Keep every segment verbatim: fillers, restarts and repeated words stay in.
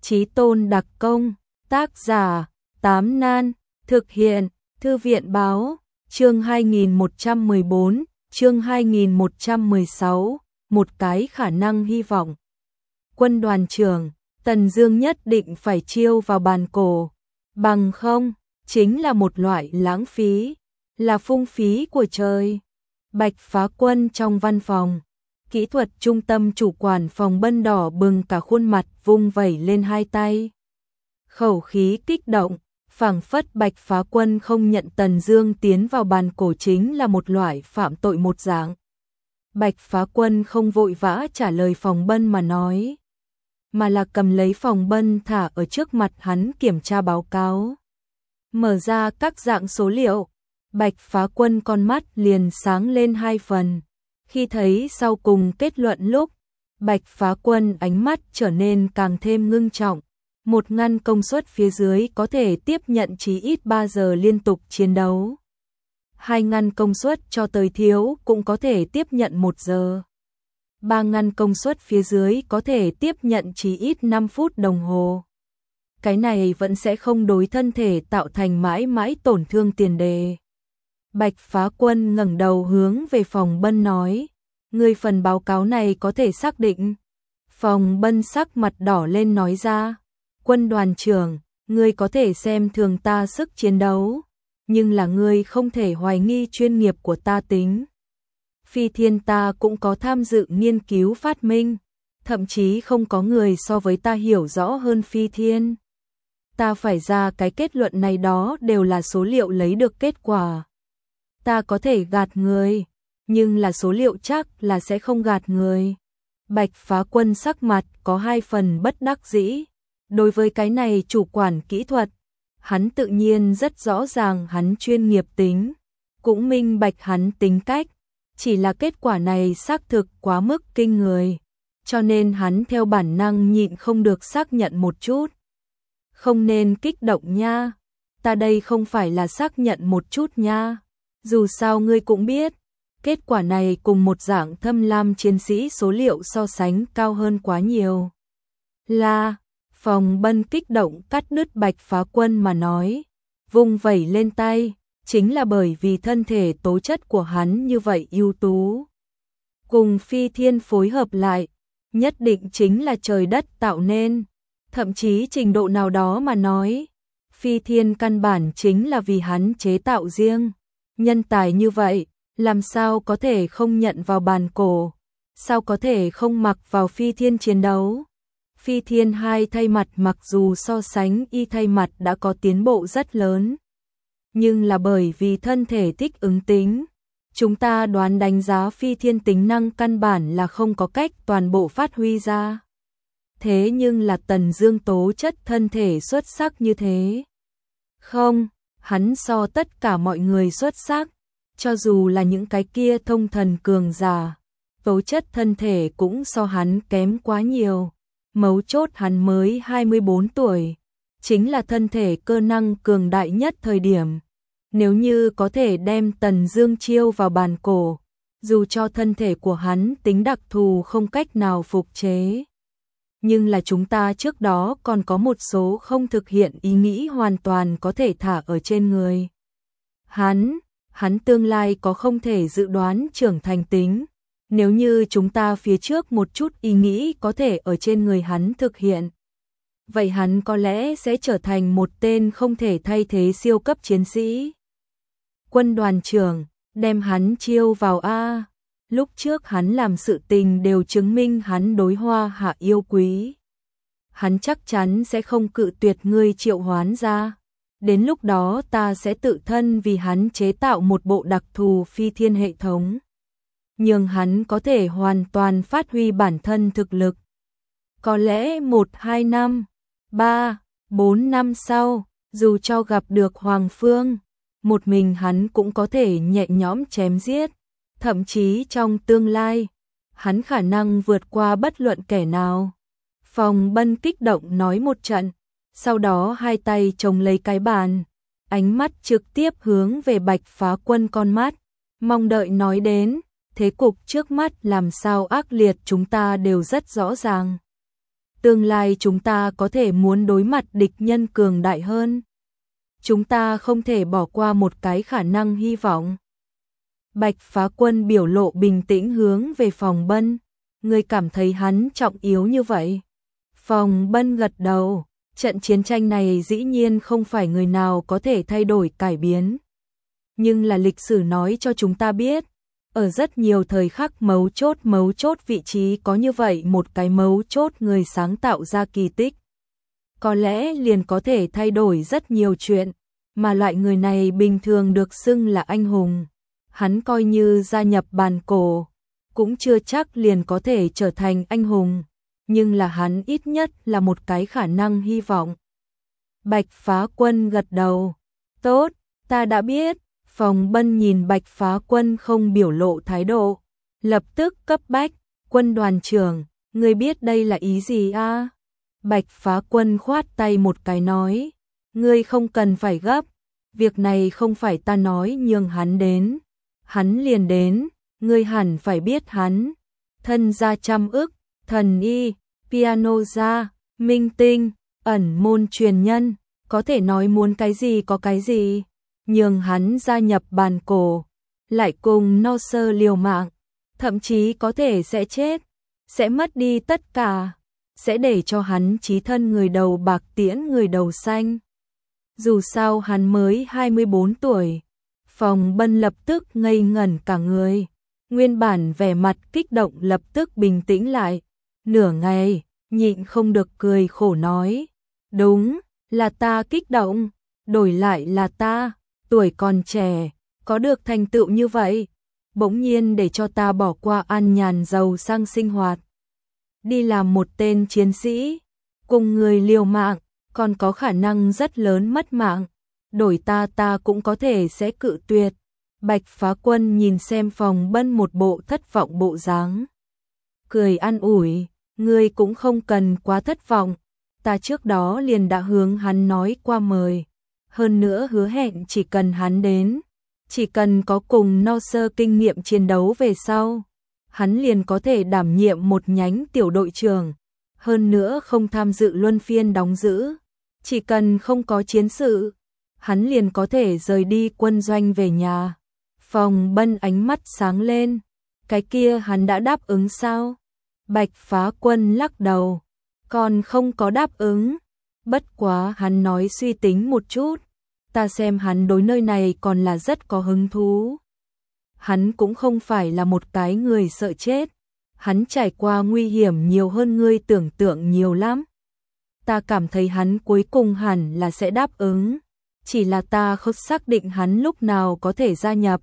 Chí tôn đặc công, tác giả, Tám Nan, thực hiện, Thư viện báo, chương hai nghìn một trăm mười bốn, chương hai nghìn một trăm mười sáu, một cái khả năng hy vọng. Quân đoàn trưởng, Tần Dương nhất định phải chiêu vào bàn cổ, bằng không, chính là một loại lãng phí, là phung phí của trời. Bạch Phá Quân trong văn phòng, kỹ thuật trung tâm chủ quản phòng bân đỏ bừng cả khuôn mặt, vung vẩy lên hai tay. Khẩu khí kích động, phảng phất Bạch Phá Quân không nhận Tần Dương tiến vào bàn cổ chính là một loại phạm tội một dạng. Bạch Phá Quân không vội vã trả lời phòng bân mà nói, mà là cầm lấy phòng bân thả ở trước mặt hắn kiểm tra báo cáo. Mở ra các dạng số liệu, Bạch Phá Quân con mắt liền sáng lên hai phần. Khi thấy sau cùng kết luận lúc, Bạch Phá Quân ánh mắt trở nên càng thêm ngưng trọng. Một ngăn công suất phía dưới có thể tiếp nhận chí ít ba giờ liên tục chiến đấu. Hai ngăn công suất cho tới thiếu cũng có thể tiếp nhận một giờ. Ba ngăn công suất phía dưới có thể tiếp nhận chí ít năm phút đồng hồ. Cái này vẫn sẽ không đối thân thể tạo thành mãi mãi tổn thương tiền đề. Bạch Phá Quân ngẩng đầu hướng về phòng bân nói, người phần báo cáo này có thể xác định. Phòng bân sắc mặt đỏ lên nói ra, quân đoàn trưởng, ngươi có thể xem thường ta sức chiến đấu, nhưng là ngươi không thể hoài nghi chuyên nghiệp của ta tính. Phi thiên ta cũng có tham dự nghiên cứu phát minh, thậm chí không có người so với ta hiểu rõ hơn phi thiên. Ta phải ra cái kết luận này đó đều là số liệu lấy được kết quả. Ta có thể gạt người, nhưng là số liệu chắc là sẽ không gạt người. Bạch Phá Quân sắc mặt có hai phần bất đắc dĩ. Đối với cái này chủ quản kỹ thuật, hắn tự nhiên rất rõ ràng hắn chuyên nghiệp tính, cũng minh bạch hắn tính cách, chỉ là kết quả này xác thực quá mức kinh người, cho nên hắn theo bản năng nhịn không được xác nhận một chút. Không nên kích động nha, ta đây không phải là xác nhận một chút nha, dù sao ngươi cũng biết, kết quả này cùng một dạng thâm lam chiến sĩ số liệu so sánh cao hơn quá nhiều. Là Phòng bân kích động cắt đứt Bạch Phá Quân mà nói, vung vẩy lên tay, chính là bởi vì thân thể tố chất của hắn như vậy ưu tú. Cùng phi thiên phối hợp lại, nhất định chính là trời đất tạo nên, thậm chí trình độ nào đó mà nói, phi thiên căn bản chính là vì hắn chế tạo riêng. Nhân tài như vậy, làm sao có thể không nhận vào bàn cổ, sao có thể không mặc vào phi thiên chiến đấu. Phi thiên hai thay mặt mặc dù so sánh y thay mặt đã có tiến bộ rất lớn, nhưng là bởi vì thân thể thích ứng tính, chúng ta đoán đánh giá phi thiên tính năng căn bản là không có cách toàn bộ phát huy ra. Thế nhưng là Tần Dương tố chất thân thể xuất sắc như thế. Không, hắn so tất cả mọi người xuất sắc, cho dù là những cái kia thông thần cường giả, tố chất thân thể cũng so hắn kém quá nhiều. Mấu chốt hắn mới hai mươi bốn tuổi, chính là thân thể cơ năng cường đại nhất thời điểm. Nếu như có thể đem Tần Dương chiêu vào bàn cổ, dù cho thân thể của hắn tính đặc thù không cách nào phục chế, nhưng là chúng ta trước đó còn có một số không thực hiện ý nghĩ hoàn toàn có thể thả ở trên người. Hắn, hắn tương lai có không thể dự đoán trưởng thành tính. Nếu như chúng ta phía trước một chút ý nghĩ có thể ở trên người hắn thực hiện, vậy hắn có lẽ sẽ trở thành một tên không thể thay thế siêu cấp chiến sĩ. Quân đoàn trưởng, đem hắn chiêu vào A. Lúc trước hắn làm sự tình đều chứng minh hắn đối Hoa Hạ yêu quý. Hắn chắc chắn sẽ không cự tuyệt ngươi triệu hoán ra. Đến lúc đó ta sẽ tự thân vì hắn chế tạo một bộ đặc thù phi thiên hệ thống, nhưng hắn có thể hoàn toàn phát huy bản thân thực lực. Có lẽ một, hai năm, ba, bốn năm sau, dù cho gặp được Hoàng Phương, một mình hắn cũng có thể nhẹ nhõm chém giết. Thậm chí trong tương lai, hắn khả năng vượt qua bất luận kẻ nào. Phòng bân kích động nói một trận, sau đó hai tay chồng lấy cái bàn, ánh mắt trực tiếp hướng về Bạch Phá Quân con mắt, mong đợi nói đến. Thế cục trước mắt làm sao ác liệt chúng ta đều rất rõ ràng. tương lai chúng ta có thể muốn đối mặt địch nhân cường đại hơn. Chúng ta không thể bỏ qua một cái khả năng hy vọng. Bạch Phá Quân biểu lộ bình tĩnh hướng về Phòng Bân. Ngươi cảm thấy hắn trọng yếu như vậy? Phòng Bân gật đầu. Trận chiến tranh này dĩ nhiên không phải người nào có thể thay đổi cải biến. Nhưng là lịch sử nói cho chúng ta biết, ở rất nhiều thời khắc mấu chốt mấu chốt vị trí có như vậy một cái mấu chốt người sáng tạo ra kỳ tích. Có lẽ liền có thể thay đổi rất nhiều chuyện, mà loại người này bình thường được xưng là anh hùng. Hắn coi như gia nhập bàn cổ, cũng chưa chắc liền có thể trở thành anh hùng, nhưng là hắn ít nhất là một cái khả năng hy vọng. Bạch Phá Quân gật đầu. Tốt, ta đã biết. Phòng Bân nhìn Bạch Phá Quân không biểu lộ thái độ, lập tức cấp bách, Quân đoàn trưởng, ngươi biết đây là ý gì a? À? Bạch Phá Quân khoát tay một cái nói, ngươi không cần phải gấp, việc này không phải ta nói nhường hắn đến, hắn liền đến, ngươi hẳn phải biết hắn, thân gia trăm ức, thần y, piano gia, minh tinh, ẩn môn truyền nhân, có thể nói muốn cái gì có cái gì. Nhường hắn gia nhập bàn cổ, lại cùng no sơ liều mạng, thậm chí có thể sẽ chết, sẽ mất đi tất cả, sẽ để cho hắn chí thân người đầu bạc tiễn người đầu xanh. Dù sao hắn mới hai mươi bốn tuổi, Phòng Bân lập tức ngây ngẩn cả người, nguyên bản vẻ mặt kích động lập tức bình tĩnh lại, nửa ngày, nhịn không được cười khổ nói, đúng, là ta kích động, đổi lại là ta. Tuổi còn trẻ, có được thành tựu như vậy, bỗng nhiên để cho ta bỏ qua an nhàn giàu sang sinh hoạt. Đi làm một tên chiến sĩ, cùng người liều mạng, còn có khả năng rất lớn mất mạng. Đổi ta ta cũng có thể sẽ cự tuyệt. Bạch Phá Quân nhìn xem Phòng Bân một bộ thất vọng bộ dáng. Cười an ủi, ngươi cũng không cần quá thất vọng. Ta trước đó liền đã hướng hắn nói qua mời. Hơn nữa hứa hẹn chỉ cần hắn đến, chỉ cần có cùng no sơ kinh nghiệm chiến đấu về sau, hắn liền có thể đảm nhiệm một nhánh tiểu đội trưởng, hơn nữa không tham dự luân phiên đóng giữ, chỉ cần không có chiến sự, hắn liền có thể rời đi quân doanh về nhà. Phòng Bân ánh mắt sáng lên, cái kia hắn đã đáp ứng sao? Bạch Phá Quân lắc đầu, còn không có đáp ứng. Bất quá hắn nói suy tính một chút, ta xem hắn đối nơi này còn là rất có hứng thú. Hắn cũng không phải là một cái người sợ chết, hắn trải qua nguy hiểm nhiều hơn ngươi tưởng tượng nhiều lắm. Ta cảm thấy hắn cuối cùng hẳn là sẽ đáp ứng, chỉ là ta không xác định hắn lúc nào có thể gia nhập.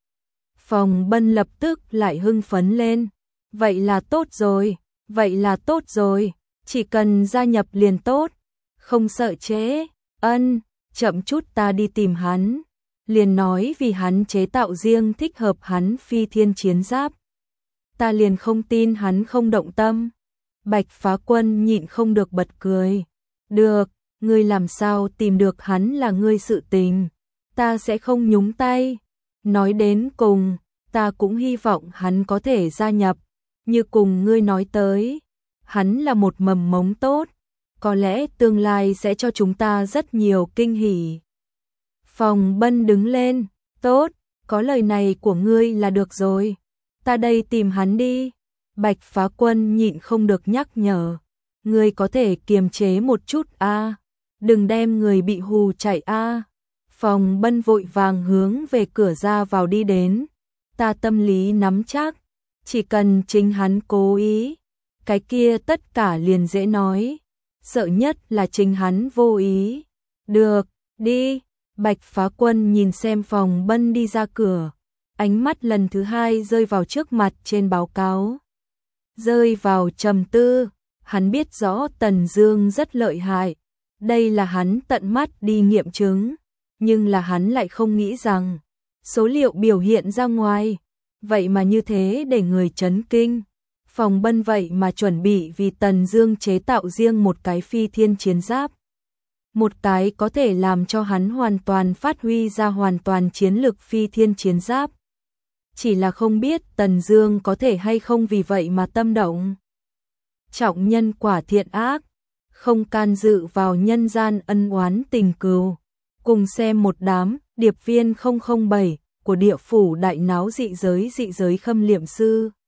Phòng Bân lập tức lại hưng phấn lên, vậy là tốt rồi, vậy là tốt rồi, chỉ cần gia nhập liền tốt. Không sợ chế, ân, chậm chút ta đi tìm hắn. Liền nói vì hắn chế tạo riêng thích hợp hắn phi thiên chiến giáp. Ta liền không tin hắn không động tâm. Bạch Phá Quân nhịn không được bật cười. Được, ngươi làm sao tìm được hắn là ngươi sự tình. Ta sẽ không nhúng tay. Nói đến cùng, ta cũng hy vọng hắn có thể gia nhập. Như cùng ngươi nói tới, hắn là một mầm mống tốt. Có lẽ tương lai sẽ cho chúng ta rất nhiều kinh hỉ. Phòng Bân đứng lên, tốt, có lời này của ngươi là được rồi. Ta đây tìm hắn đi. Bạch Phá Quân nhịn không được nhắc nhở. Ngươi có thể kiềm chế một chút a, à? Đừng đem người bị hù chạy a. À? Phòng Bân vội vàng hướng về cửa ra vào đi đến. Ta tâm lý nắm chắc, chỉ cần chính hắn cố ý, cái kia tất cả liền dễ nói. Sợ nhất là chính hắn vô ý. Được, đi. Bạch Phá Quân nhìn xem Phòng Bân đi ra cửa, ánh mắt lần thứ hai rơi vào trước mặt trên báo cáo. Rơi vào trầm tư, hắn biết rõ Tần Dương rất lợi hại, đây là hắn tận mắt đi nghiệm chứng, nhưng là hắn lại không nghĩ rằng số liệu biểu hiện ra ngoài, vậy mà như thế để người chấn kinh. Phòng Bân vậy mà chuẩn bị vì Tần Dương chế tạo riêng một cái phi thiên chiến giáp. Một cái có thể làm cho hắn hoàn toàn phát huy ra hoàn toàn chiến lực phi thiên chiến giáp. Chỉ là không biết Tần Dương có thể hay không vì vậy mà tâm động. trọng nhân quả thiện ác, không can dự vào nhân gian ân oán tình cừu. Cùng xem một đám điệp viên không không bảy của địa phủ đại náo dị giới dị giới Khâm Liệm Sư.